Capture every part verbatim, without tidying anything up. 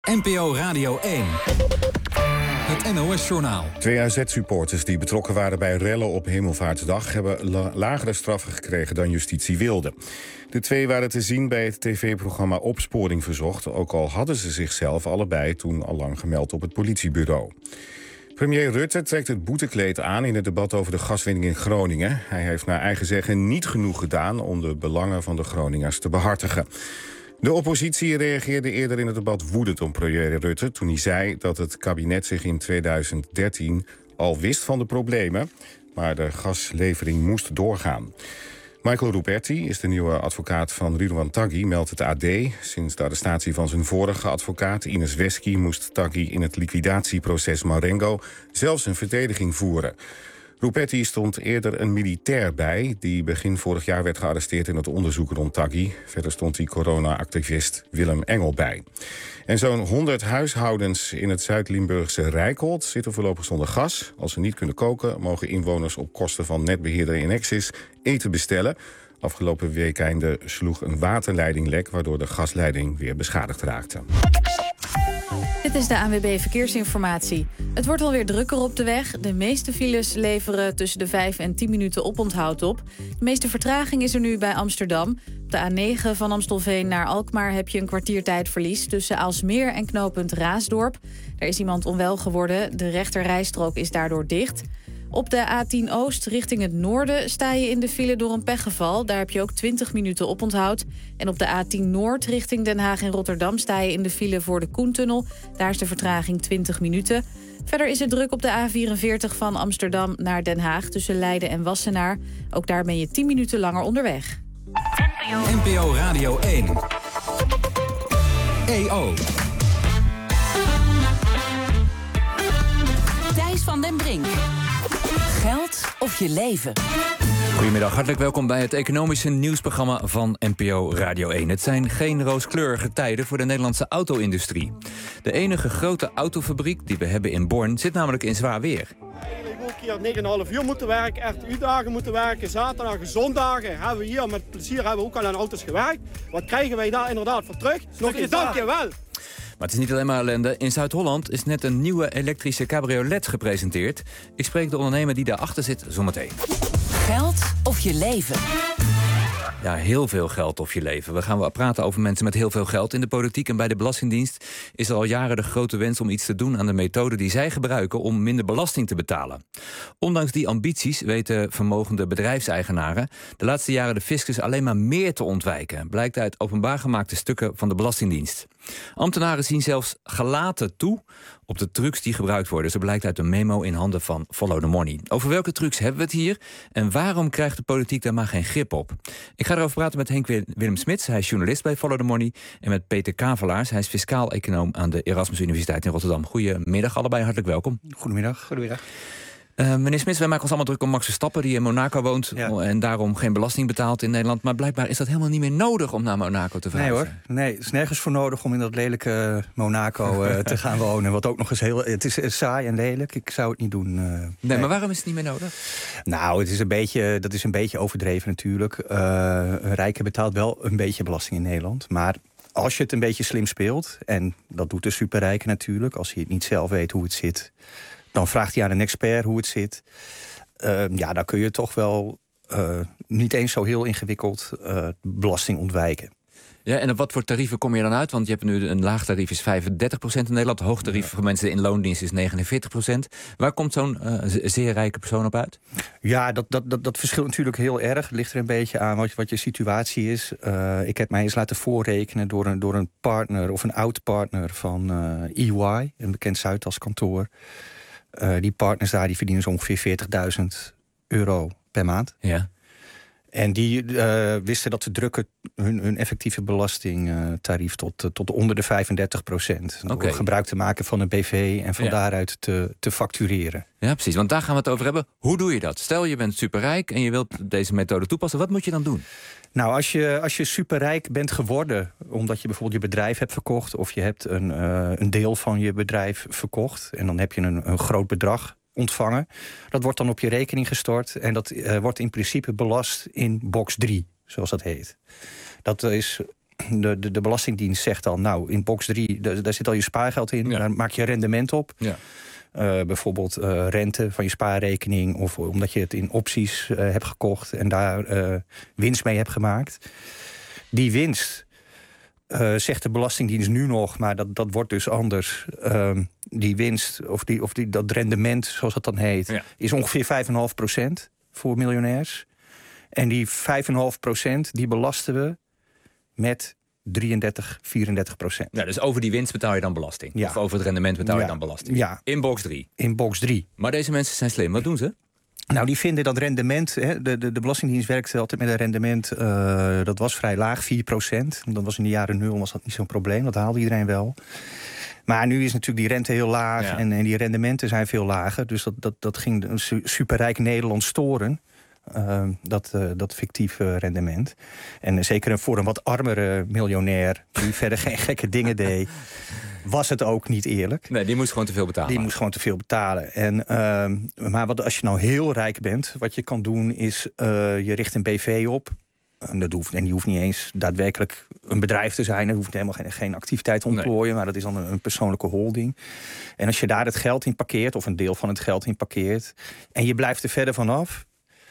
N P O Radio één. Het N O S-journaal. Twee A Z-supporters die betrokken waren bij rellen op Hemelvaartsdag hebben la- lagere straffen gekregen dan justitie wilde. De twee waren te zien bij het tv-programma Opsporing Verzocht, ook al hadden ze zichzelf allebei toen al lang gemeld op het politiebureau. Premier Rutte trekt het boetekleed aan in het debat over de gaswinning in Groningen. Hij heeft naar eigen zeggen niet genoeg gedaan om de belangen van de Groningers te behartigen. De oppositie reageerde eerder in het debat woedend op premier Rutte toen hij zei dat het kabinet zich in tweeduizend dertien al wist van de problemen, maar de gaslevering moest doorgaan. Michael Ruperti is de nieuwe advocaat van Ridouan Taghi, meldt het A D. Sinds de arrestatie van zijn vorige advocaat, Ines Wesky, moest Taghi in het liquidatieproces Marengo zelfs een verdediging voeren. Ruperti stond eerder een militair bij die begin vorig jaar werd gearresteerd in het onderzoek rond Taghi. Verder stond die corona-activist Willem Engel bij. En zo'n honderd huishoudens in het Zuid-Limburgse Rijkholt zitten voorlopig zonder gas. Als ze niet kunnen koken, mogen inwoners op kosten van netbeheerder Enexis eten bestellen. Afgelopen weekeinde sloeg een waterleiding lek, waardoor de gasleiding weer beschadigd raakte. Dit is de A N W B Verkeersinformatie. Het wordt alweer drukker op de weg. De meeste files leveren tussen de vijf en tien minuten oponthoud op. De meeste vertraging is er nu bij Amsterdam. Op de A negen van Amstelveen naar Alkmaar heb je een kwartiertijdverlies tussen Aalsmeer en knooppunt Raasdorp. Er is iemand onwel geworden. De rechterrijstrook is daardoor dicht. Op de A tien Oost richting het noorden sta je in de file door een pechgeval. Daar heb je ook twintig minuten oponthoud. En op de A tien Noord richting Den Haag en Rotterdam sta je in de file voor de Koentunnel. Daar is de vertraging twintig minuten. Verder is het druk op de A vierenveertig van Amsterdam naar Den Haag tussen Leiden en Wassenaar. Ook daar ben je tien minuten langer onderweg. N P O Radio één. E O. Thijs van den Brink. Geld of je leven? Goedemiddag, hartelijk welkom bij het economische nieuwsprogramma van N P O Radio één. Het zijn geen rooskleurige tijden voor de Nederlandse auto-industrie. De enige grote autofabriek die we hebben in Born zit namelijk in zwaar weer. Eigenlijk ook hier negen komma vijf uur moeten werken, R T U-dagen moeten werken, zaterdagen, zondagen hebben we hier met plezier hebben we ook al aan auto's gewerkt. Wat krijgen wij daar inderdaad voor terug? Nog eens dankjewel! Maar het is niet alleen maar ellende. In Zuid-Holland is net een nieuwe elektrische cabriolet gepresenteerd. Ik spreek de ondernemer die daarachter zit zometeen. Geld of je leven? Ja, heel veel geld of je leven. We gaan wel praten over mensen met heel veel geld. In de politiek en bij de Belastingdienst is er al jaren de grote wens om iets te doen aan de methode die zij gebruiken om minder belasting te betalen. Ondanks die ambities weten vermogende bedrijfseigenaren de laatste jaren de fiscus alleen maar meer te ontwijken, blijkt uit openbaar gemaakte stukken van de Belastingdienst. Ambtenaren zien zelfs gelaten toe op de trucs die gebruikt worden. Zo blijkt uit een memo in handen van Follow the Money. Over welke trucs hebben we het hier en waarom krijgt de politiek daar maar geen grip op? Ik ga erover praten met Henk Willem Smits, hij is journalist bij Follow the Money, en met Peter Kavelaars, hij is fiscaal econoom aan de Erasmus Universiteit in Rotterdam. Goedemiddag allebei, hartelijk welkom. Goedemiddag. Goedemiddag. Uh, meneer Smits, wij maken ons allemaal druk om Max Verstappen, die in Monaco woont, ja, en daarom geen belasting betaalt in Nederland. Maar blijkbaar is dat helemaal niet meer nodig om naar Monaco te verhuizen. Nee hoor, nee, het is nergens voor nodig om in dat lelijke Monaco uh, te gaan wonen. Wat ook nog eens heel, het is saai en lelijk. Ik zou het niet doen. Uh, nee, nee, maar waarom is het niet meer nodig? Nou, het is een beetje, dat is een beetje overdreven natuurlijk. Uh, een rijke betaalt wel een beetje belasting in Nederland, maar als je het een beetje slim speelt, en dat doet de superrijke natuurlijk, als hij het niet zelf weet hoe het zit, dan vraagt hij aan een expert hoe het zit. Uh, ja, dan kun je toch wel uh, niet eens zo heel ingewikkeld uh, belasting ontwijken. Ja, en op wat voor tarieven kom je dan uit? Want je hebt nu een laag tarief is vijfendertig procent in Nederland. Hoog tarief voor mensen in loondienst is negenenveertig procent. Waar komt zo'n uh, zeer rijke persoon op uit? Ja, dat, dat, dat, dat verschilt natuurlijk heel erg. Het ligt er een beetje aan wat, wat je situatie is. Uh, ik heb mij eens laten voorrekenen door een, door een partner of een oud-partner van uh, E Y, een bekend Zuidas kantoor. Uh, die partners daar die verdienen zo ongeveer veertigduizend euro per maand. Ja. En die uh, wisten dat ze drukken hun, hun effectieve belastingtarief tot, uh, tot onder de vijfendertig procent. Door okay. gebruik te maken van een B V en van ja. daaruit te, te factureren. Ja, precies. Want daar gaan we het over hebben. Hoe doe je dat? Stel, je bent superrijk en je wilt deze methode toepassen. Wat moet je dan doen? Nou, als je, als je superrijk bent geworden omdat je bijvoorbeeld je bedrijf hebt verkocht, of je hebt een, uh, een deel van je bedrijf verkocht en dan heb je een, een groot bedrag ontvangen. Dat wordt dan op je rekening gestort en dat uh, wordt in principe belast in box drie, zoals dat heet. Dat is de, de, de Belastingdienst zegt dan, nou, in box drie, daar, daar zit al je spaargeld in. Ja. Daar maak je rendement op. Ja. Uh, bijvoorbeeld uh, rente van je spaarrekening, of omdat je het in opties uh, hebt gekocht en daar uh, winst mee hebt gemaakt. Die winst, uh, zegt de Belastingdienst nu nog, maar dat, dat wordt dus anders. Uh, die winst, of, die, of die, dat rendement, zoals dat dan heet, ja. is ongeveer vijf komma vijf procent voor miljonairs. En die vijf komma vijf procent die belasten we met drieëndertig, vierendertig procent. Ja, dus over die winst betaal je dan belasting. Ja. Of over het rendement betaal je ja. dan belasting. Ja. In box drie. In box drie. Maar deze mensen zijn slim. Wat doen ze? Nou, die vinden dat rendement... Hè, de, de, de Belastingdienst werkte altijd met een rendement... Uh, dat was vrij laag, vier procent. Dat was in de jaren nul was dat niet zo'n probleem. Dat haalde iedereen wel. Maar nu is natuurlijk die rente heel laag... Ja. En, en die rendementen zijn veel lager. Dus dat, dat, dat ging een superrijk Nederland storen... Uh, dat, uh, dat fictieve rendement. En uh, zeker voor een wat armere miljonair... die verder geen gekke dingen deed... was het ook niet eerlijk. Nee, die moest gewoon te veel betalen. Die moest gewoon te veel betalen. En, uh, maar wat, als je nou heel rijk bent... wat je kan doen is, uh, je richt een B V op... En, dat hoeft, en die hoeft niet eens daadwerkelijk een bedrijf te zijn. Er hoeft helemaal geen, geen activiteit te ontplooien. Nee. Maar dat is dan een, een persoonlijke holding. En als je daar het geld in parkeert... of een deel van het geld in parkeert... en je blijft er verder vanaf...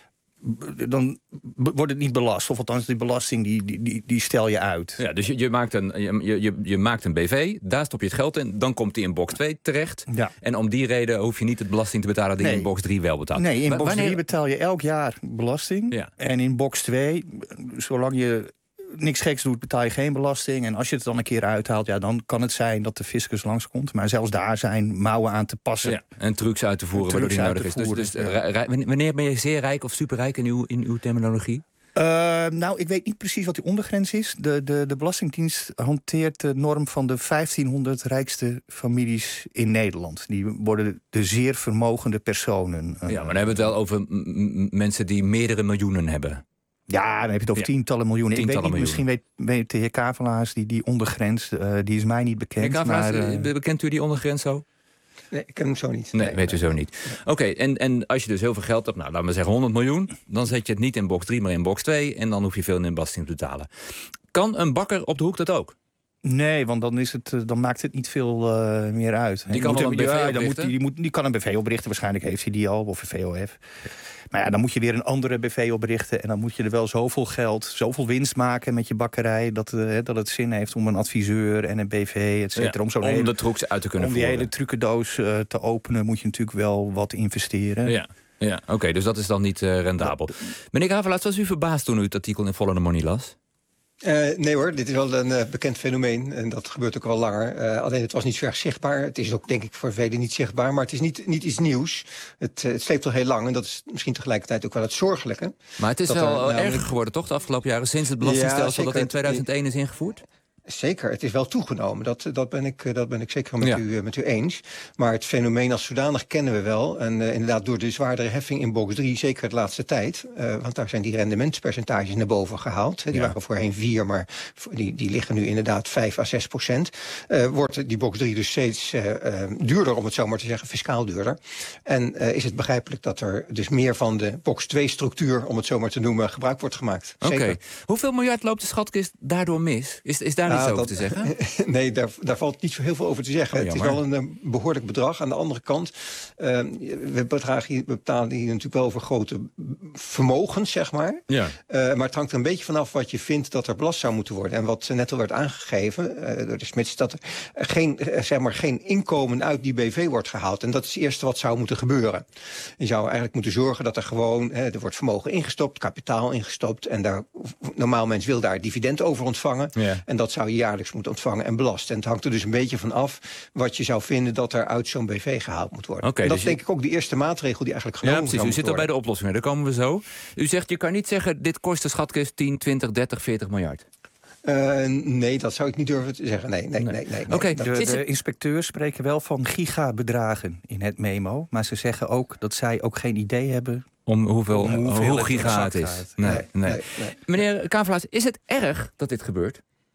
dan wordt het niet belast. Of althans, die belasting die, die, die stel je uit. Ja, dus je, je, maakt een, je, je, je maakt een B V, daar stop je het geld in... dan komt die in box twee terecht. Ja. En om die reden hoef je niet het belasting te betalen... die nee. in box drie wel betaalt. Nee, in box drie betaal je elk jaar belasting. Ja. En in box twee, zolang je niks geks doet, betaal je geen belasting. En als je het dan een keer uithaalt, ja, dan kan het zijn dat de fiscus langskomt. Maar zelfs daar zijn mouwen aan te passen. Ja, en trucs uit te voeren waardoor die nodig is. Dus, dus ja. Wanneer ben je zeer rijk of superrijk in uw, in uw terminologie? Uh, nou, ik weet niet precies wat die ondergrens is. De, de, de Belastingdienst hanteert de norm van de vijftienhonderd rijkste families in Nederland. Die worden de zeer vermogende personen. Ja, maar dan hebben we het wel over m- mensen die meerdere miljoenen hebben. Ja, dan heb je het over ja. tientallen miljoenen. Tientallen ik weet niet, miljoenen. Misschien weet, weet de heer Kavelaars die, die ondergrens, uh, die is mij niet bekend. Heer Kavelaars, maar, uh, bekent u die ondergrens zo? Nee, ik ken hem zo niet. Nee, nee weet u zo niet. Oké, okay, en, en als je dus heel veel geld hebt, nou, laten we zeggen honderd miljoen... dan zet je het niet in box drie, maar in box twee... en dan hoef je veel in belasting te betalen. Kan een bakker op de hoek dat ook? Nee, want dan, is het, dan maakt het niet veel uh, meer uit. Die kan, wel een B V ja, dan moet, die, moet, die kan een B V oprichten, waarschijnlijk heeft hij die al, of een V O F. Maar ja, dan moet je weer een andere B V oprichten... en dan moet je er wel zoveel geld, zoveel winst maken met je bakkerij... dat, uh, dat het zin heeft om een adviseur en een B V, et cetera. Ja, om zo'n om hele, de trucs uit te kunnen om voeren. Om die hele trucendoos uh, te openen moet je natuurlijk wel wat investeren. Ja. Ja, oké, okay, dus dat is dan niet uh, rendabel. Meneer Kavelaars, was u verbaasd toen u het artikel in Follow the Money las? Uh, nee hoor, dit is wel een uh, bekend fenomeen en dat gebeurt ook al langer. Uh, alleen het was niet zo erg zichtbaar. Het is ook denk ik voor velen niet zichtbaar, maar het is niet, niet iets nieuws. Het, uh, het sleept al heel lang en dat is misschien tegelijkertijd ook wel het zorgelijke. Maar het is wel er, nou, erger geworden toch de afgelopen jaren, sinds het belastingstelsel ja, dat in tweeduizend één is ingevoerd? Zeker, het is wel toegenomen. Dat, dat, ben, ik, dat ben ik zeker met, ja. u, met u eens. Maar het fenomeen als zodanig kennen we wel. En uh, inderdaad door de zwaardere heffing in box drie, zeker de laatste tijd. Uh, want daar zijn die rendementspercentages naar boven gehaald. Die ja. waren voorheen vier, maar die, die liggen nu inderdaad vijf à zes procent. Uh, wordt die box drie dus steeds uh, uh, duurder, om het zo maar te zeggen, fiscaal duurder. En uh, is het begrijpelijk dat er dus meer van de box twee structuur, om het zo maar te noemen, gebruik wordt gemaakt. Oké. Okay. Hoeveel miljard loopt de schatkist daardoor mis? Is, is daar nou, iets over dat, te zeggen? Nee, daar, daar valt niet zo heel veel over te zeggen. Oh, het is wel een, een behoorlijk bedrag. Aan de andere kant, uh, we, bedragen, we betalen hier natuurlijk wel over grote vermogens, zeg maar. Ja. Uh, maar het hangt er een beetje vanaf wat je vindt dat er belast zou moeten worden. En wat net al werd aangegeven uh, door de Smits, dat er geen, uh, zeg maar, geen inkomen uit die B V wordt gehaald. En dat is het eerste wat zou moeten gebeuren. Je zou eigenlijk moeten zorgen dat er gewoon, uh, er wordt vermogen ingestopt, kapitaal ingestopt. En daar, normaal mens wil daar dividend over ontvangen. Ja. En dat zou je jaarlijks moeten ontvangen en belasten. En het hangt er dus een beetje van af wat je zou vinden dat er uit zo'n B V gehaald moet worden. Okay, en dat dus is denk je... ik ook de eerste maatregel die eigenlijk genomen ja, precies. U zit al bij de oplossingen, daar komen we zo. U zegt, je kan niet zeggen, dit kost de schatkist tien, twintig, dertig, veertig miljard. Uh, nee, dat zou ik niet durven te zeggen. Nee, nee, nee. nee, nee, nee. Okay, de, de inspecteurs spreken wel van gigabedragen in het memo. Maar ze zeggen ook dat zij ook geen idee hebben om hoeveel, om hoeveel hoe giga het is. Gaat. Nee, nee. Nee, nee. Meneer Kavelaars, is het erg dat dit gebeurt?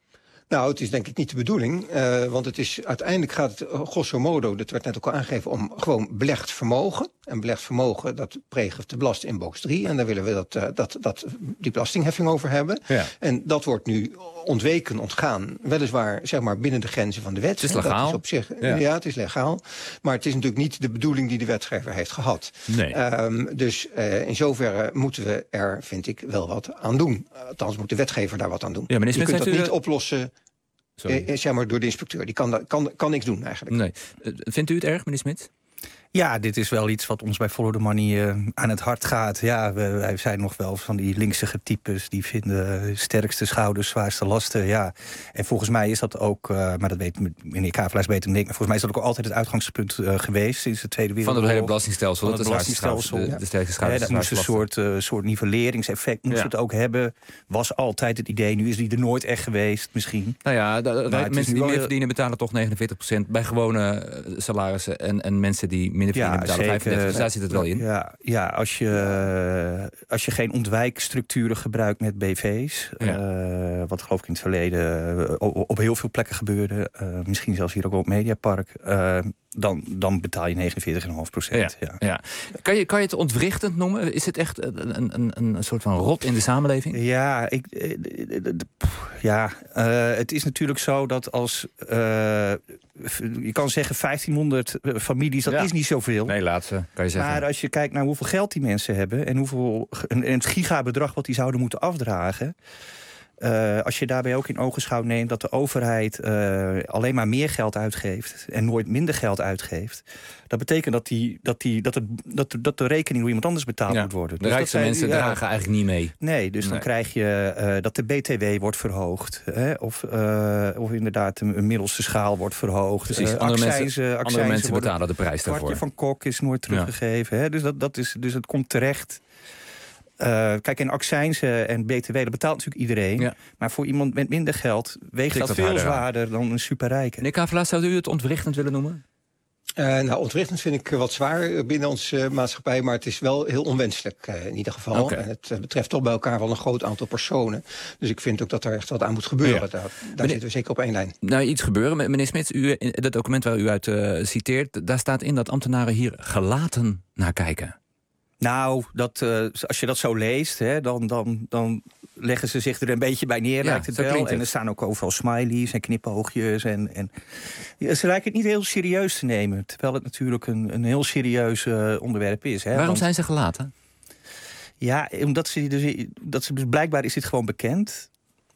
Nou, het is denk ik niet de bedoeling. Uh, want het is, uiteindelijk gaat het grosso modo, dat werd net ook al aangegeven, om gewoon belegd vermogen. En belegd vermogen, dat plegen te belasten in box drie. En daar willen we dat, uh, dat, dat, die belastingheffing over hebben. Ja. En dat wordt nu ontweken, ontgaan. Weliswaar zeg maar binnen de grenzen van de wet. Het is legaal. Dat is op zich, ja. ja, het is legaal. Maar het is natuurlijk niet de bedoeling die de wetgever heeft gehad. Nee. Um, dus uh, in zoverre moeten we er, vind ik, wel wat aan doen. Uh, althans moet de wetgever daar wat aan doen. Ja, je kunt dat u... niet oplossen eh, zeg maar door de inspecteur. Die kan, kan, kan niks doen eigenlijk. Nee. Uh, vindt u het erg, meneer Smits? Ja, dit is wel iets wat ons bij Follow the Money uh, aan het hart gaat. Ja, we, wij zijn nog wel van die linksige types die vinden sterkste schouders, zwaarste lasten. Ja. En volgens mij is dat ook, uh, maar dat weet meneer Kavelaars beter dan ik, maar volgens mij is dat ook altijd het uitgangspunt uh, geweest sinds de Tweede Wereldoorlog. Van het hele belastingstelsel. Van het belastingstelsel. De, de sterkste schouders. Ja, dat moest een soort, uh, soort nivelleringseffect moest ja. het ook hebben. Was altijd het idee. Nu is die er nooit echt geweest, misschien. Nou ja, de, de, mensen die meer verdienen betalen toch negenenveertig procent bij gewone salarissen en, en mensen die minder verdienen ja, betalen vijfendertig. Dus daar zit het wel in. Ja, ja als, je, als je geen ontwijkstructuren gebruikt met B V's, ja. uh, wat geloof ik in het verleden op, op heel veel plekken gebeurde, uh, misschien zelfs hier ook op Mediapark, uh, dan, dan betaal je negenenveertig komma vijf procent. Ja, ja. Ja. Kan, je, kan je het ontwrichtend noemen? Is het echt een, een, een soort van rot in de samenleving? Ja, ik, ja uh, het is natuurlijk zo dat als uh, je kan zeggen vijftienhonderd families, dat ja. is niet zoveel. Nee, laatste kan je zeggen. Maar als je kijkt naar hoeveel geld die mensen hebben en hoeveel en het gigabedrag wat die zouden moeten afdragen. Uh, als je daarbij ook in ogenschouw neemt dat de overheid uh, alleen maar meer geld uitgeeft en nooit minder geld uitgeeft, dat betekent dat, die, dat, die, dat, het, dat, dat de rekening door iemand anders betaald ja, moet worden. De dus rijkste dat mensen ja, dragen eigenlijk niet mee. Nee, dus nee. dan krijg je uh, dat de B T W wordt verhoogd. Hè, of, uh, of inderdaad een, een middelste schaal wordt verhoogd. Precies, uh, andere, accijnzen, mensen, accijnzen andere mensen worden, betalen de prijs daarvoor. Het kwartje van Kok is nooit teruggegeven. Ja. Hè, dus, dat, dat is, dus het komt terecht. Uh, kijk, en accijnsen en B T W, dat betaalt natuurlijk iedereen. Ja. Maar voor iemand met minder geld weegt dat, dat veel zwaarder dan een superrijke. Meneer Kavelaars, zou u het ontwrichtend willen noemen? Uh, nou, ontwrichtend vind ik wat zwaar binnen onze uh, maatschappij, maar het is wel heel onwenselijk uh, in ieder geval. Okay. En het uh, betreft toch bij elkaar wel een groot aantal personen. Dus ik vind ook dat er echt wat aan moet gebeuren. Ja. Daar, daar meneer, zitten we zeker op één lijn. Nou, iets gebeuren. Meneer Smits, u, dat document waar u uit uh, citeert, daar staat in dat ambtenaren hier gelaten naar kijken. Nou, dat, uh, als je dat zo leest, hè, dan, dan, dan leggen ze zich er een beetje bij neer, ja, lijkt het wel. Het. En er staan ook overal smileys en knipoogjes. En, en ja, ze lijken het niet heel serieus te nemen, terwijl het natuurlijk een, een heel serieus uh, onderwerp is. Hè. Waarom Want, zijn ze gelaten? Ja, omdat ze dus, dat ze dus blijkbaar is dit gewoon bekend.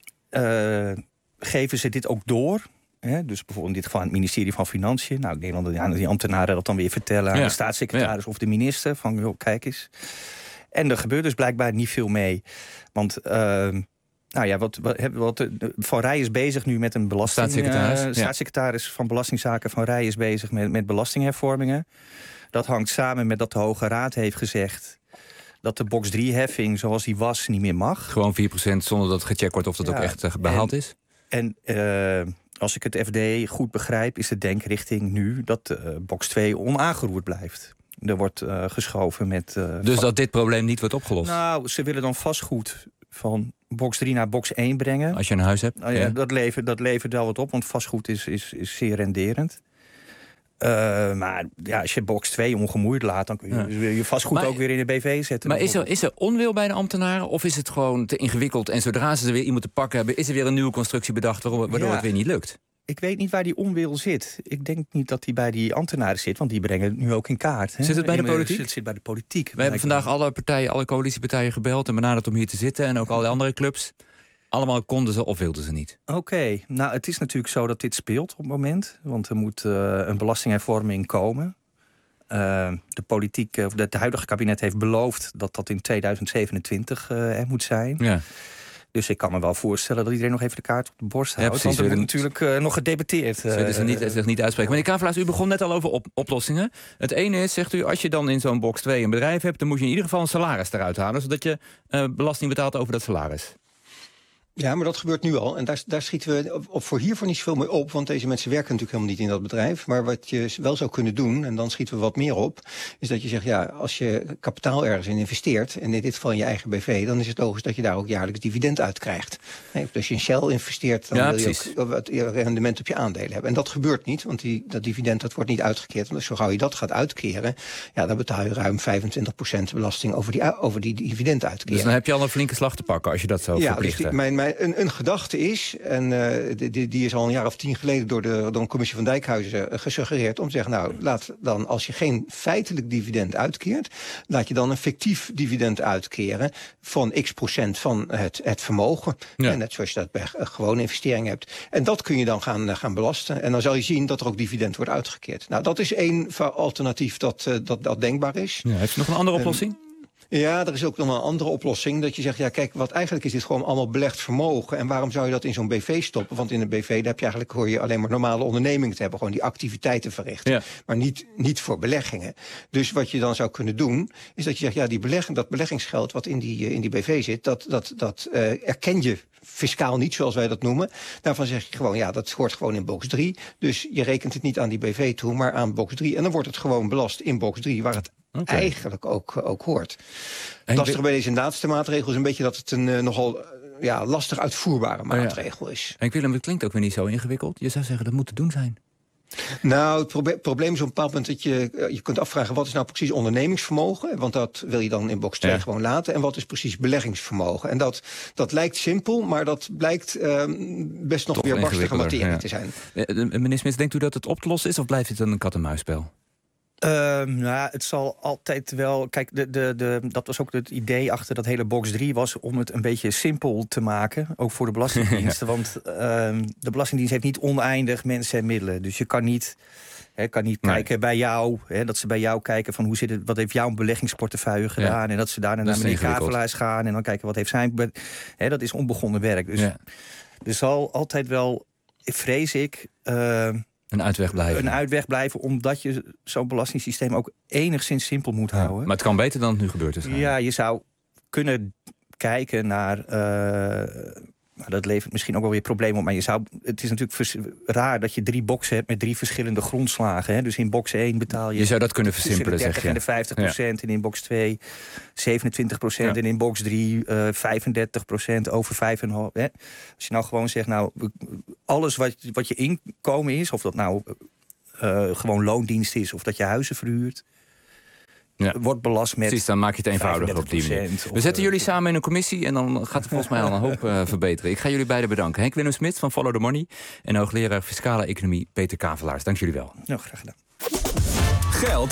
Uh, geven ze dit ook door? He, dus bijvoorbeeld in dit geval aan het ministerie van Financiën. Nou, ik denk dat ja, die ambtenaren dat dan weer vertellen aan ja. de staatssecretaris ja. of de minister. Van, joh, kijk eens. En er gebeurt dus blijkbaar niet veel mee. Want, uh, nou ja, wat, wat, wat Van Rij is bezig nu met een belasting... Staatssecretaris. Uh, staatssecretaris ja. van Belastingzaken Van Rij is bezig met, met belastinghervormingen. Dat hangt samen met dat de Hoge Raad heeft gezegd dat de box drie heffing zoals die was niet meer mag. Gewoon vier procent zonder dat gecheckt wordt of dat ja. ook echt uh, behaald en, is? En... Uh, Als ik het F D goed begrijp, is de denkrichting nu dat uh, box twee onaangeroerd blijft. Er wordt uh, geschoven met... Uh, dus van... dat dit probleem niet wordt opgelost? Nou, ze willen dan vastgoed van box drie naar box één brengen. Als je een huis hebt? Nou ja, ja. Dat, levert, dat levert wel wat op, want vastgoed is, is, is zeer renderend. Uh, maar ja, als je box twee ongemoeid laat, dan kun je ja. je vastgoed maar, ook weer in de B V zetten. Maar is er, is er onwil bij de ambtenaren of is het gewoon te ingewikkeld en zodra ze er weer iemand te pakken hebben, is er weer een nieuwe constructie bedacht waardoor ja. het weer niet lukt? Ik weet niet waar die onwil zit. Ik denk niet dat die bij die ambtenaren zit, want die brengen het nu ook in kaart. Hè? Zit het bij de politiek? Het zit bij de politiek. We hebben vandaag alle partijen, alle coalitiepartijen gebeld en benaderd om hier te zitten en ook alle andere clubs. Allemaal konden ze of wilden ze niet. Oké, okay. Nou het is natuurlijk zo dat dit speelt op het moment. Want er moet uh, een belastinghervorming komen. Uh, de politiek, of het huidige kabinet heeft beloofd dat dat in tweeduizend zevenentwintig uh, er moet zijn. Ja. Dus ik kan me wel voorstellen dat iedereen nog even de kaart op de borst houdt. Ja, want er wordt natuurlijk uh, nog gedebatteerd. Uh, Zullen ze niet, zich niet uitspreken. Meneer Kavelaars, u begon net al over op, oplossingen. Het ene is, zegt u, als je dan in zo'n box twee een bedrijf hebt, dan moet je in ieder geval een salaris eruit halen, zodat je uh, belasting betaalt over dat salaris. Ja, maar dat gebeurt nu al. En daar, daar schieten we op, voor hiervoor niet zoveel mee op. Want deze mensen werken natuurlijk helemaal niet in dat bedrijf. Maar wat je wel zou kunnen doen, en dan schieten we wat meer op, is dat je zegt, ja, als je kapitaal ergens in investeert, en in dit geval in je eigen B V, dan is het logisch dat je daar ook jaarlijks dividend uit krijgt. Nee, als je in Shell investeert, dan ja, wil precies. je ook wat rendement op je aandelen hebben. En dat gebeurt niet, want die, dat dividend dat wordt niet uitgekeerd. Want zo gauw je dat gaat uitkeren, ja, dan betaal je ruim vijfentwintig procent belasting over die, over die dividenduitkering. Dus dan heb je al een flinke slag te pakken als je dat zo ja, verplicht. Dus die, mijn, mijn, een, een gedachte is, en uh, die, die is al een jaar of tien geleden door de, door een commissie van Dijkhuizen uh, gesuggereerd om te zeggen, nou, laat dan, als je geen feitelijk dividend uitkeert, laat je dan een fictief dividend uitkeren van x procent van het, het vermogen. Ja. En net zoals je dat bij uh, gewone investeringen hebt. En dat kun je dan gaan, uh, gaan belasten. En dan zal je zien dat er ook dividend wordt uitgekeerd. Nou, dat is één alternatief dat, uh, dat, dat denkbaar is. Ja, heeft u nog een andere oplossing? Um, Ja, er is ook nog een andere oplossing. Dat je zegt, ja kijk, wat eigenlijk is dit gewoon allemaal belegd vermogen. En waarom zou je dat in zo'n B V stoppen? Want in een B V, daar heb je eigenlijk, hoor je alleen maar normale ondernemingen te hebben. Gewoon die activiteiten verrichten. Ja. Maar niet, niet voor beleggingen. Dus wat je dan zou kunnen doen, is dat je zegt, ja, die belegging, dat beleggingsgeld wat in die, in die B V zit, dat, dat, dat uh, erken je fiscaal niet, zoals wij dat noemen. Daarvan zeg je gewoon, ja, dat hoort gewoon in box drie. Dus je rekent het niet aan die B V toe, maar aan box drie. En dan wordt het gewoon belast in box drie, waar het okay. eigenlijk ook, ook hoort. Het lastige bij deze laatste maatregel is een beetje dat het een uh, nogal uh, ja, lastig uitvoerbare maatregel oh ja. is. En Willem, het klinkt ook weer niet zo ingewikkeld. Je zou zeggen, dat moet te doen zijn. Nou, het proble- probleem is op een bepaald moment dat je, uh, je kunt afvragen, wat is nou precies ondernemingsvermogen? Want dat wil je dan in box twee ja. gewoon laten. En wat is precies beleggingsvermogen? En dat, dat lijkt simpel, maar dat blijkt uh, best nog Toch weer barstige materie ja. te zijn. Uh, meneer Smits, denkt u dat het op te lossen is of blijft het een kat-en-muisspel? Uh, nou, het zal altijd wel. Kijk, de, de, de, dat was ook het idee achter dat hele box drie, was om het een beetje simpel te maken. Ook voor de Belastingdienst. ja. Want uh, de Belastingdienst heeft niet oneindig mensen en middelen. Dus je kan niet. He, kan niet nee. kijken bij jou, he, dat ze bij jou kijken van hoe zit het, wat heeft jouw beleggingsportefeuille gedaan, ja. en dat ze daarna naar meneer Kavelaars gaan en dan kijken wat heeft zijn. He, dat is onbegonnen werk. Dus ja. er zal altijd wel, vrees ik. Uh, Een uitweg blijven. Een uitweg blijven, omdat je zo'n belastingssysteem ook enigszins simpel moet ja, houden. Maar het kan beter dan het nu gebeurd is. Ja, je zou kunnen kijken naar. Uh, nou, dat levert misschien ook wel weer problemen op. Maar je zou, het is natuurlijk vers, raar dat je drie boxen hebt met drie verschillende grondslagen. Hè? Dus in box één betaal je. Je zou dat kunnen versimpelen, de dertig zeg je. En de vijftig procent. Ja. En in box twee zevenentwintig procent. Ja. En in box drie uh, vijfendertig procent over vijf komma vijf. Hè? Als je nou gewoon zegt, nou, alles wat, wat je inkomen is, of dat nou uh, gewoon loondienst is, of dat je huizen verhuurt. Ja. Wordt belast met. Precies, dan maak je het eenvoudiger op die manier. We zetten jullie samen in een commissie en dan gaat het volgens mij al een hoop uh, verbeteren. Ik ga jullie beiden bedanken. Henk Willem Smits van Follow the Money en hoogleraar Fiscale Economie Peter Kavelaars. Dank jullie wel. Nou, graag gedaan. Geld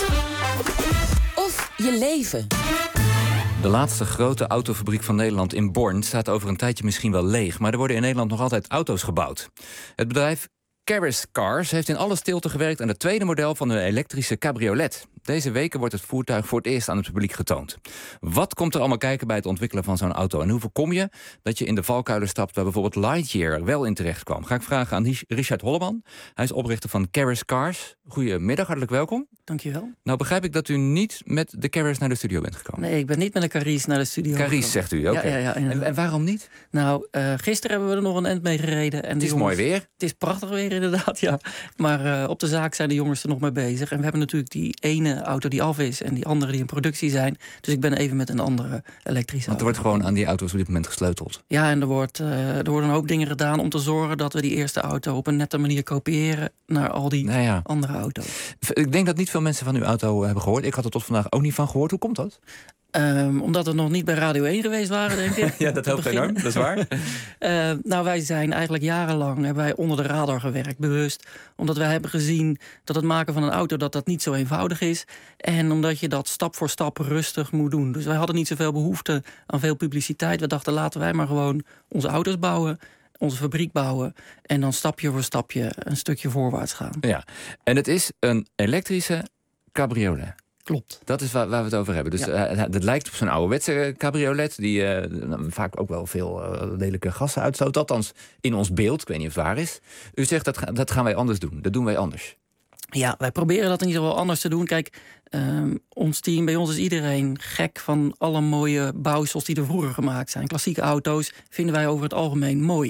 of je leven. De laatste grote autofabriek van Nederland in Born staat over een tijdje misschien wel leeg. Maar er worden in Nederland nog altijd auto's gebouwd. Het bedrijf Caris Cars heeft in alle stilte gewerkt aan het tweede model van een elektrische cabriolet. Deze weken wordt het voertuig voor het eerst aan het publiek getoond. Wat komt er allemaal kijken bij het ontwikkelen van zo'n auto? En hoe voorkom je dat je in de valkuilen stapt waar bijvoorbeeld Lightyear wel in terecht kwam? Ga ik vragen aan Richard Holleman. Hij is oprichter van Caris Cars. Goedemiddag, hartelijk welkom. Dankjewel. Nou begrijp ik dat u niet met de Caris naar de studio bent gekomen. Nee, ik ben niet met de Caris naar de studio Caris gekomen. Zegt u, oké. Okay. Ja, ja, ja, en, en waarom niet? Nou, uh, gisteren hebben we er nog een end mee gereden. En het is jongens, mooi weer. Het is prachtig weer inderdaad, ja. Maar uh, op de zaak zijn de jongens er nog mee bezig. En we hebben natuurlijk die ene auto die af is en die andere die in productie zijn. Dus ik ben even met een andere elektrische Want er wordt gewoon aan die auto's op dit moment gesleuteld. Ja, en er, wordt, uh, er worden een hoop dingen gedaan om te zorgen dat we die eerste auto op een nette manier kopiëren naar al die nou ja. andere auto's. Ik denk dat niet veel mensen van uw auto hebben gehoord. Ik had er tot vandaag ook niet van gehoord. Hoe komt dat? Um, omdat we nog niet bij Radio één geweest waren, denk ik. Ja, dat helpt enorm, dat is waar. uh, nou, wij zijn eigenlijk jarenlang hebben wij onder de radar gewerkt, bewust. Omdat wij hebben gezien dat het maken van een auto dat dat niet zo eenvoudig is. En omdat je dat stap voor stap rustig moet doen. Dus wij hadden niet zoveel behoefte aan veel publiciteit. We dachten, laten wij maar gewoon onze auto's bouwen, onze fabriek bouwen en dan stapje voor stapje een stukje voorwaarts gaan. Ja, en het is een elektrische cabriolet. Klopt. Dat is waar, waar we het over hebben. Dus ja. uh, het lijkt op zo'n ouderwetse cabriolet die uh, vaak ook wel veel uh, lelijke gassen uitstoot. Althans, in ons beeld. Ik weet niet of het waar is. U zegt dat, dat gaan wij anders doen. Dat doen wij anders. Ja, wij proberen dat in ieder geval anders te doen. Kijk, um, ons team, bij ons is iedereen gek van alle mooie bouwsels die er vroeger gemaakt zijn. Klassieke auto's vinden wij over het algemeen mooi.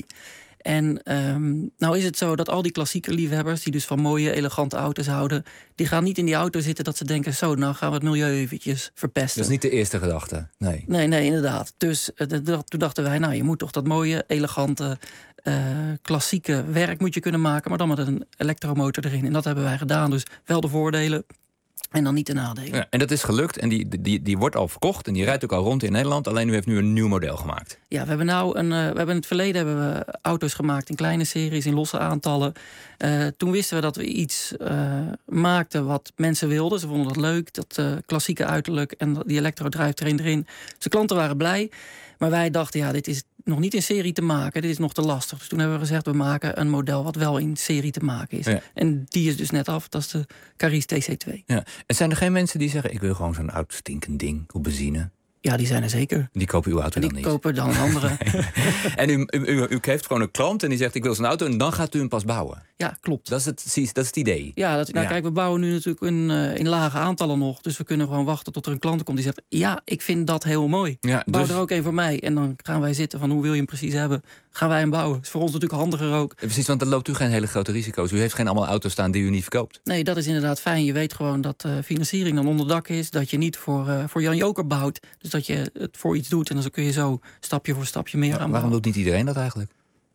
En um, nou is het zo dat al die klassieke liefhebbers, die dus van mooie, elegante auto's houden, die gaan niet in die auto zitten dat ze denken, zo, nou gaan we het milieu eventjes verpesten. Dat is niet de eerste gedachte, nee. Nee, nee, inderdaad. Dus uh, toen dachten wij, nou, je moet toch dat mooie, elegante, uh, klassieke werk moet je kunnen maken, maar dan met een elektromotor erin. En dat hebben wij gedaan. Dus wel de voordelen en dan niet de nadelen. Ja, en dat is gelukt en die, die, die wordt al verkocht en die rijdt ook al rond in Nederland. Alleen u heeft nu een nieuw model gemaakt. Ja, we hebben nou een, uh, we hebben in het verleden hebben we auto's gemaakt in kleine series, in losse aantallen. Uh, toen wisten we dat we iets uh, maakten wat mensen wilden. Ze vonden dat leuk, dat uh, klassieke uiterlijk en die elektrodrijftrain erin. Zijn klanten waren blij. Maar wij dachten, ja, dit is nog niet in serie te maken. Dit is nog te lastig. Dus toen hebben we gezegd, we maken een model wat wel in serie te maken is. Ja. En die is dus net af. Dat is de Caris T C twee. Ja. En zijn er geen mensen die zeggen, ik wil gewoon zo'n oud stinkend ding op benzine? Ja, die zijn er zeker. Die kopen uw auto die dan niet? Die kopen dan een andere. Nee. En u, u, u, u heeft gewoon een klant en die zegt, ik wil zo'n auto. En dan gaat u hem pas bouwen? Ja, klopt. Dat is het, dat is het idee? Ja, dat, nou, ja. Kijk, we bouwen nu natuurlijk in, uh, in lage aantallen nog. Dus we kunnen gewoon wachten tot er een klant komt die zegt, ja, ik vind dat heel mooi. Ja, Bouw dus... er ook een voor mij. En dan gaan wij zitten van, hoe wil je hem precies hebben? Gaan wij hem bouwen. Dat is voor ons natuurlijk handiger ook. Precies, want dan loopt u geen hele grote risico's. U heeft geen allemaal auto's staan die u niet verkoopt. Nee, dat is inderdaad fijn. Je weet gewoon dat uh, financiering dan onder dak is. Dat je niet voor, uh, voor Jan Joker bouwt. Dus dat je het voor iets doet. En dan kun je zo stapje voor stapje meer ja, aan. Waarom doet niet iedereen dat eigenlijk?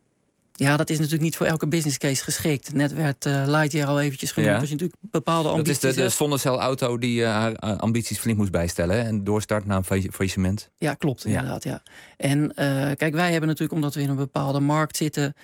Ja, dat is natuurlijk niet voor elke business case geschikt. Net werd uh, Lightyear al eventjes genoemd. Ja. Als je natuurlijk bepaalde ambities Dat is de, de hebt. zonnecelauto die uh, haar uh, ambities flink moest bijstellen. Hè? En doorstart na een faillissement. Ja, klopt inderdaad. Ja. Ja. En uh, kijk, wij hebben natuurlijk, omdat we in een bepaalde markt zitten,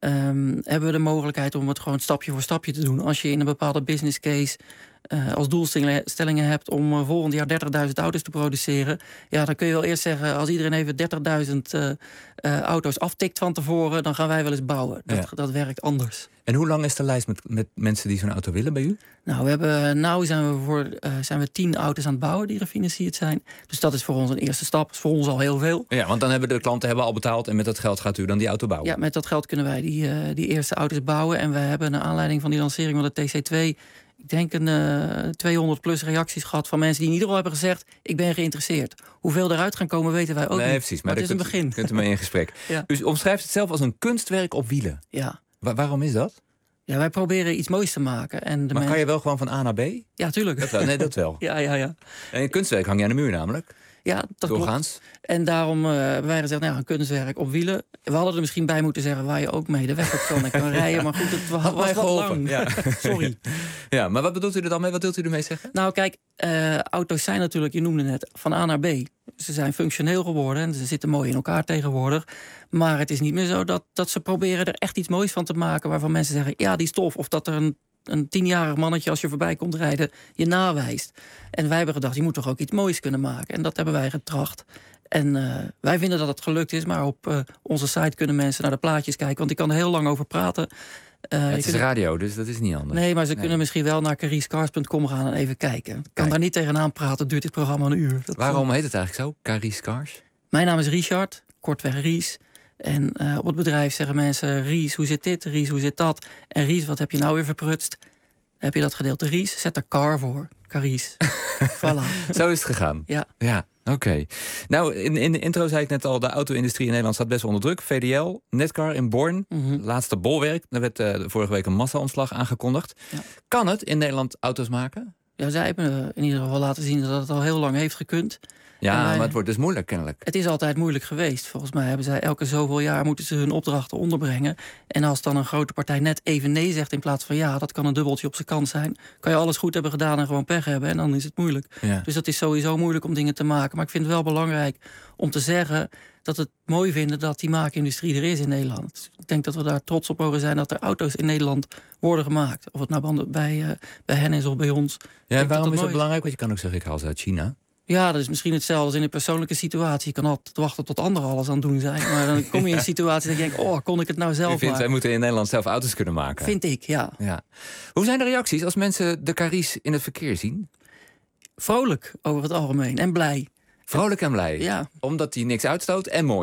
Um, hebben we de mogelijkheid om het gewoon stapje voor stapje te doen. Als je in een bepaalde business case uh, als doelstellingen hebt om uh, volgend jaar dertigduizend auto's te produceren, ja, dan kun je wel eerst zeggen, als iedereen even dertigduizend uh, uh, auto's aftikt van tevoren, dan gaan wij wel eens bouwen. Dat, ja. dat werkt anders. En hoe lang is de lijst met, met mensen die zo'n auto willen bij u? Nou, we hebben, nou zijn we voor uh, zijn we tien auto's aan het bouwen die gefinancierd zijn. Dus dat is voor ons een eerste stap. Dat is voor ons al heel veel. Ja, want dan hebben de klanten hebben al betaald en met dat geld gaat u dan die auto bouwen. Ja, met dat geld kunnen wij die, uh, die eerste auto's bouwen. En we hebben naar aanleiding van die lancering van de T C twee, ik denk een uh, tweehonderd plus reacties gehad van mensen die in ieder geval hebben gezegd, ik ben geïnteresseerd. Hoeveel eruit gaan komen weten wij ook nee, niet. Precies, maar, maar het is kunt, een begin. Kunt u mee in gesprek. Ja. U omschrijft het zelf als een kunstwerk op wielen. Ja. Wa- waarom is dat? Ja, wij proberen iets moois te maken. En de maar mensen... kan je wel gewoon van A naar B? Ja, tuurlijk. Dat wel. Nee, dat wel. ja, ja, ja. En een kunstwerk hang je aan de muur namelijk. Ja, dat Doorgaans. klopt. En daarom uh, hebben wij gezegd, nou, een kunstwerk op wielen. We hadden er misschien bij moeten zeggen waar je ook mee de weg op kan en kan rijden. Maar goed, het was, was wat lang. Ja. Sorry. Ja, maar wat bedoelt u er dan mee? Wat wilt u ermee zeggen? Nou, kijk, uh, auto's zijn natuurlijk, je noemde het, van A naar B. Ze zijn functioneel geworden en ze zitten mooi in elkaar tegenwoordig. Maar het is niet meer zo dat, dat ze proberen er echt iets moois van te maken, waarvan mensen zeggen, ja, die stof. Of dat er een, een tienjarig mannetje als je voorbij komt rijden je nawijst. En wij hebben gedacht, je moet toch ook iets moois kunnen maken. En dat hebben wij getracht. En uh, wij vinden dat het gelukt is, maar op uh, onze site kunnen mensen naar de plaatjes kijken. Want ik kan er heel lang over praten. Uh, ja, het is kunt... radio, dus dat is niet anders. Nee, maar ze nee. kunnen misschien wel naar caris cars punt com gaan en even kijken. Ik kan Kijk. daar niet tegenaan praten, duurt dit programma een uur. Dat Waarom zo... heet het eigenlijk zo, Caris Cars? Mijn naam is Richard, kortweg Ries. En uh, op het bedrijf zeggen mensen, Ries, hoe zit dit? Ries, hoe zit dat? En Ries, wat heb je nou weer verprutst? Dan heb je dat gedeelte Ries, zet er car voor. Caris. Voilà. Zo is het gegaan? Ja. Ja. Oké. Okay. Nou, in, in de intro zei ik net al, de auto-industrie in Nederland staat best onder druk. V D L, Netcar in Born, mm-hmm. laatste bolwerk. Daar werd uh, vorige week een massa-ontslag aangekondigd. Ja. Kan het in Nederland auto's maken? Ja, zij hebben uh, in ieder geval laten zien dat het al heel lang heeft gekund. Ja, wij, maar het wordt dus moeilijk kennelijk. Het is altijd moeilijk geweest. Volgens mij hebben zij elke zoveel jaar moeten ze hun opdrachten onderbrengen. En als dan een grote partij net even nee zegt in plaats van ja, dat kan een dubbeltje op zijn kant zijn. Kan je alles goed hebben gedaan en gewoon pech hebben en dan is het moeilijk. Ja. Dus dat is sowieso moeilijk om dingen te maken. Maar ik vind het wel belangrijk om te zeggen dat we het mooi vinden dat die maakindustrie er is in Nederland. Ik denk dat we daar trots op mogen zijn dat er auto's in Nederland worden gemaakt. Of het nou bij, uh, bij hen is of bij ons. Ja, en waarom dat is het belangrijk? Want je kan ook zeggen, ik haal ze uit China. Ja, dat is misschien hetzelfde als in een persoonlijke situatie. Je kan altijd wachten tot anderen alles aan het doen zijn. Maar dan kom je in een situatie en denk je, oh, kon ik het nou zelf maken? Wij moeten in Nederland zelf auto's kunnen maken. Vind ik, ja. ja. Hoe zijn de reacties als mensen de Caris in het verkeer zien? Vrolijk, over het algemeen. En blij. Vrolijk en blij? Ja. Omdat die niks uitstoot en mooi is?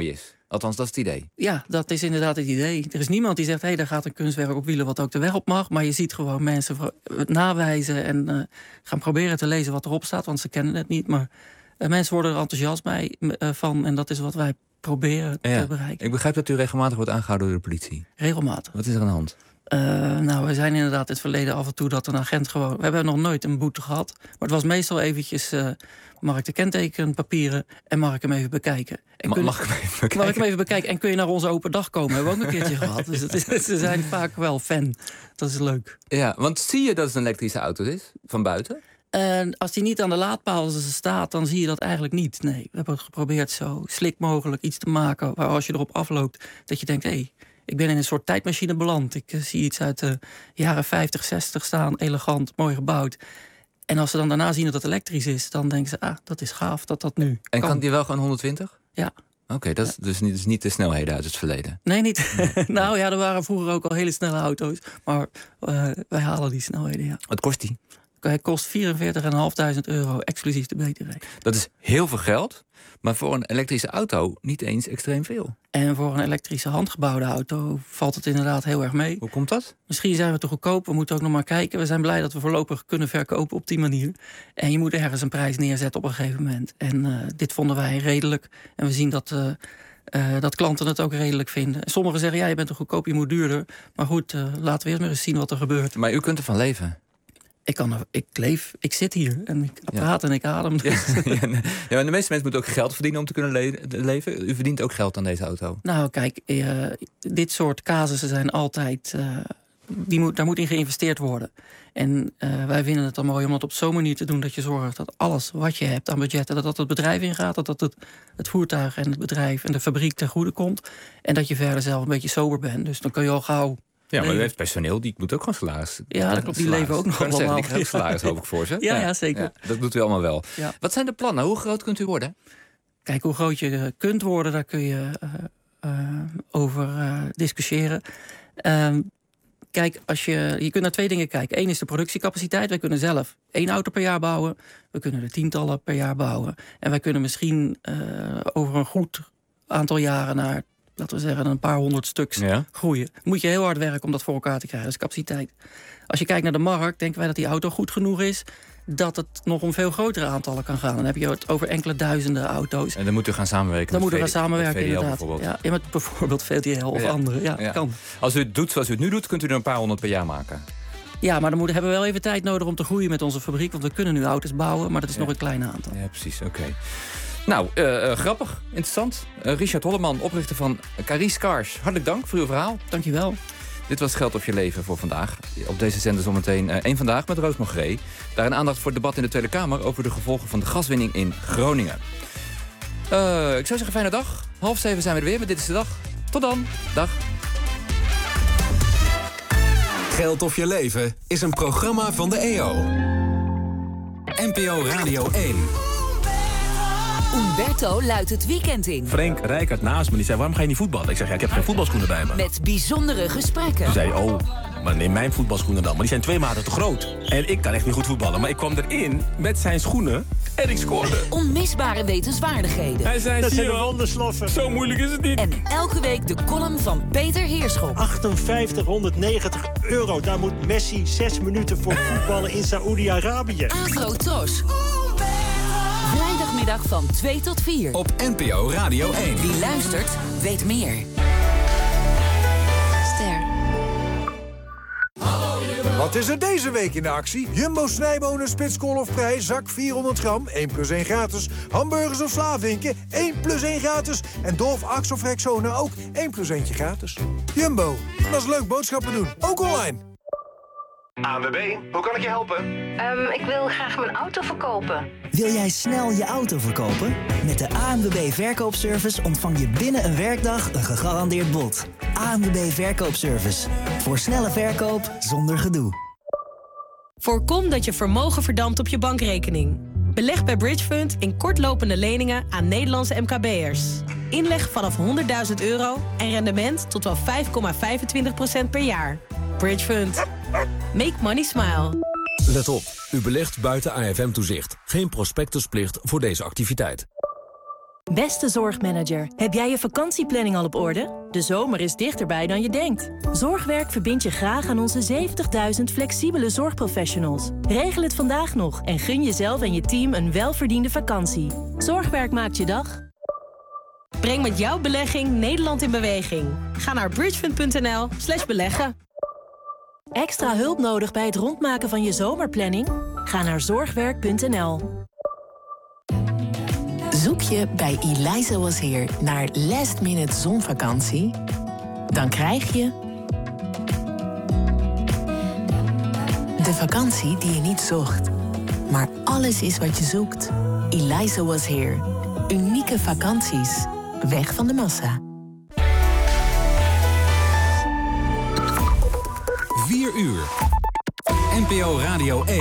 Althans, dat is het idee. Ja, dat is inderdaad het idee. Er is niemand die zegt, hé, hey, daar gaat een kunstwerk op wielen wat ook de weg op mag. Maar je ziet gewoon mensen het nawijzen en uh, gaan proberen te lezen wat erop staat, want ze kennen het niet. Maar uh, mensen worden er enthousiast bij, uh, van en dat is wat wij proberen ja, te bereiken. Ik begrijp dat u regelmatig wordt aangehouden door de politie. Regelmatig. Wat is er aan de hand? Uh, nou, we zijn inderdaad in het verleden af en toe dat een agent gewoon... We hebben nog nooit een boete gehad. Maar het was meestal eventjes... Uh, mag ik de kentekenpapieren en mag ik hem even bekijken? En Ma- mag, ik hem even bekijken? mag ik hem even bekijken? En kun je naar onze open dag komen? Hebben we ook een keertje gehad. Dus het is, ze zijn vaak wel fan. Dat is leuk. Ja, want zie je dat het een elektrische auto is? Van buiten? Uh, als die niet aan de laadpaal staat, dan zie je dat eigenlijk niet. Nee, we hebben geprobeerd zo slik mogelijk iets te maken... waar als je erop afloopt, dat je denkt... hé, hey, ik ben in een soort tijdmachine beland. Ik uh, zie iets uit de jaren vijftig, zestig staan. Elegant, mooi gebouwd. En als ze dan daarna zien dat het elektrisch is... dan denken ze, ah, dat is gaaf dat dat nu En kan, kan die wel gewoon honderdtwintig? Ja. Oké, okay, dat is ja. dus, niet, dus niet de snelheden uit het verleden? Nee, niet. Nou ja, er waren vroeger ook al hele snelle auto's. Maar uh, wij halen die snelheden, ja. Wat kost die? Hij kost vierenveertigduizend vijfhonderd euro, exclusief de B T W. Dat is heel veel geld, maar voor een elektrische auto niet eens extreem veel. En voor een elektrische handgebouwde auto valt het inderdaad heel erg mee. Hoe komt dat? Misschien zijn we te goedkoop, we moeten ook nog maar kijken. We zijn blij dat we voorlopig kunnen verkopen op die manier. En je moet ergens een prijs neerzetten op een gegeven moment. En uh, dit vonden wij redelijk. En we zien dat... Uh, Uh, dat klanten het ook redelijk vinden. Sommigen zeggen, ja, je bent te goedkoop, je moet duurder. Maar goed, uh, laten we eerst maar eens zien wat er gebeurt. Maar u kunt ervan leven? Ik, kan er, ik leef, ik zit hier en ik ja. praat en ik adem. Ja, ja, nee. ja, maar de meeste mensen moeten ook geld verdienen om te kunnen le- leven. U verdient ook geld aan deze auto. Nou, kijk, uh, dit soort casussen zijn altijd... Uh, die moet, daar moet in geïnvesteerd worden. En uh, wij vinden het dan mooi om dat op zo'n manier te doen... dat je zorgt dat alles wat je hebt aan budgetten... dat dat het bedrijf ingaat, dat dat het, het voertuig en het bedrijf... en de fabriek ten goede komt. En dat je verder zelf een beetje sober bent. Dus dan kun je al gauw... Ja, maar u heeft personeel, die moet ook gewoon salaris. Ja, dat klopt, die leven ook nog allemaal. Die krijgt salaris, hoop ik voor ze. Ja, ja, ja zeker. Ja, dat doet u allemaal wel. Ja. Wat zijn de plannen? Hoe groot kunt u worden? Kijk, hoe groot je kunt worden, daar kun je uh, uh, over uh, discussiëren. Uh, Kijk, als je, je kunt naar twee dingen kijken. Eén is de productiecapaciteit. Wij kunnen zelf één auto per jaar bouwen. We kunnen er tientallen per jaar bouwen. En wij kunnen misschien uh, over een goed aantal jaren naar, laten we zeggen, een paar honderd stuks ja. groeien. Dan moet je heel hard werken om dat voor elkaar te krijgen. Dat is capaciteit. Als je kijkt naar de markt, denken wij dat die auto goed genoeg is... dat het nog om veel grotere aantallen kan gaan. Dan heb je het over enkele duizenden auto's. En dan moet u gaan samenwerken. Dan moet u gaan V D, samenwerken, V D L inderdaad. Bijvoorbeeld. Ja, met bijvoorbeeld V D L of ja. andere. Ja, ja. kan. Als u het doet zoals u het nu doet, kunt u er een paar honderd per jaar maken. Ja, maar dan moet, hebben we wel even tijd nodig om te groeien met onze fabriek. Want we kunnen nu auto's bouwen, maar dat is ja. nog een klein aantal. Ja, precies. Oké. Okay. Nou, uh, uh, grappig, interessant. Uh, Richard Holleman, oprichter van Caris Cars. Hartelijk dank voor uw verhaal. Dank je wel. Dit was Geld op je leven voor vandaag. Op deze zender zometeen één uh, Vandaag met Roos Mogré. Daarin aandacht voor het debat in de Tweede Kamer... over de gevolgen van de gaswinning in Groningen. Uh, ik zou zeggen, fijne dag. Half zeven zijn we er weer met Dit is de Dag. Tot dan. Dag. Geld of je leven is een programma van de E O. N P O Radio één. Umberto luidt het weekend in. Frank Rijkaard naast me, die zei, waarom ga je niet voetballen? Ik zeg, ja, ik heb geen voetbalschoenen bij me. Met bijzondere gesprekken. Toen zei hij, oh, maar neem mijn voetbalschoenen dan. Maar die zijn twee maten te groot. En ik kan echt niet goed voetballen. Maar ik kwam erin met zijn schoenen en ik scoorde. Onmisbare wetenswaardigheden. Hij zei, dat zijn de wondersloffen. Zo moeilijk is het niet. En elke week de column van Peter Heerschop. achtenvijftighonderdnegentig euro. Daar moet Messi zes minuten voor voetballen in Saoedi-Arabië. Afro-tros. Vrijdagmiddag van twee tot vier. Op N P O Radio één. Wie luistert, weet meer. Ster. Wat is er deze week in de actie? Jumbo snijbonen spitskolfprijs, zak vierhonderd gram, één plus één gratis. Hamburgers of slavinken, één plus één gratis. En Dolf Axel Rexona ook één plus eentje gratis. Jumbo, dat is leuk boodschappen doen, ook online. A N W B, hoe kan ik je helpen? Um, ik wil graag mijn auto verkopen. Wil jij snel je auto verkopen? Met de A N W B Verkoopservice ontvang je binnen een werkdag een gegarandeerd bod. A N W B Verkoopservice. Voor snelle verkoop zonder gedoe. Voorkom dat je vermogen verdampt op je bankrekening. Beleg bij Bridgefund in kortlopende leningen aan Nederlandse M K B'ers. Inleg vanaf honderdduizend euro en rendement tot wel vijf komma vijfentwintig procent per jaar. Bridgefund. Make money smile. Let op, u belegt buiten A F M-toezicht. Geen prospectusplicht voor deze activiteit. Beste zorgmanager, heb jij je vakantieplanning al op orde? De zomer is dichterbij dan je denkt. Zorgwerk verbindt je graag aan onze zeventigduizend flexibele zorgprofessionals. Regel het vandaag nog en gun jezelf en je team een welverdiende vakantie. Zorgwerk maakt je dag. Breng met jouw belegging Nederland in beweging. Ga naar bridgefund.nl slash beleggen. Extra hulp nodig bij het rondmaken van je zomerplanning? Ga naar zorgwerk punt n l. Zoek je bij Eliza Was Here naar last minute zonvakantie? Dan krijg je de vakantie die je niet zocht. Maar alles is wat je zoekt. Eliza Was Here. Unieke vakanties. Weg van de massa. vier uur. N P O Radio één.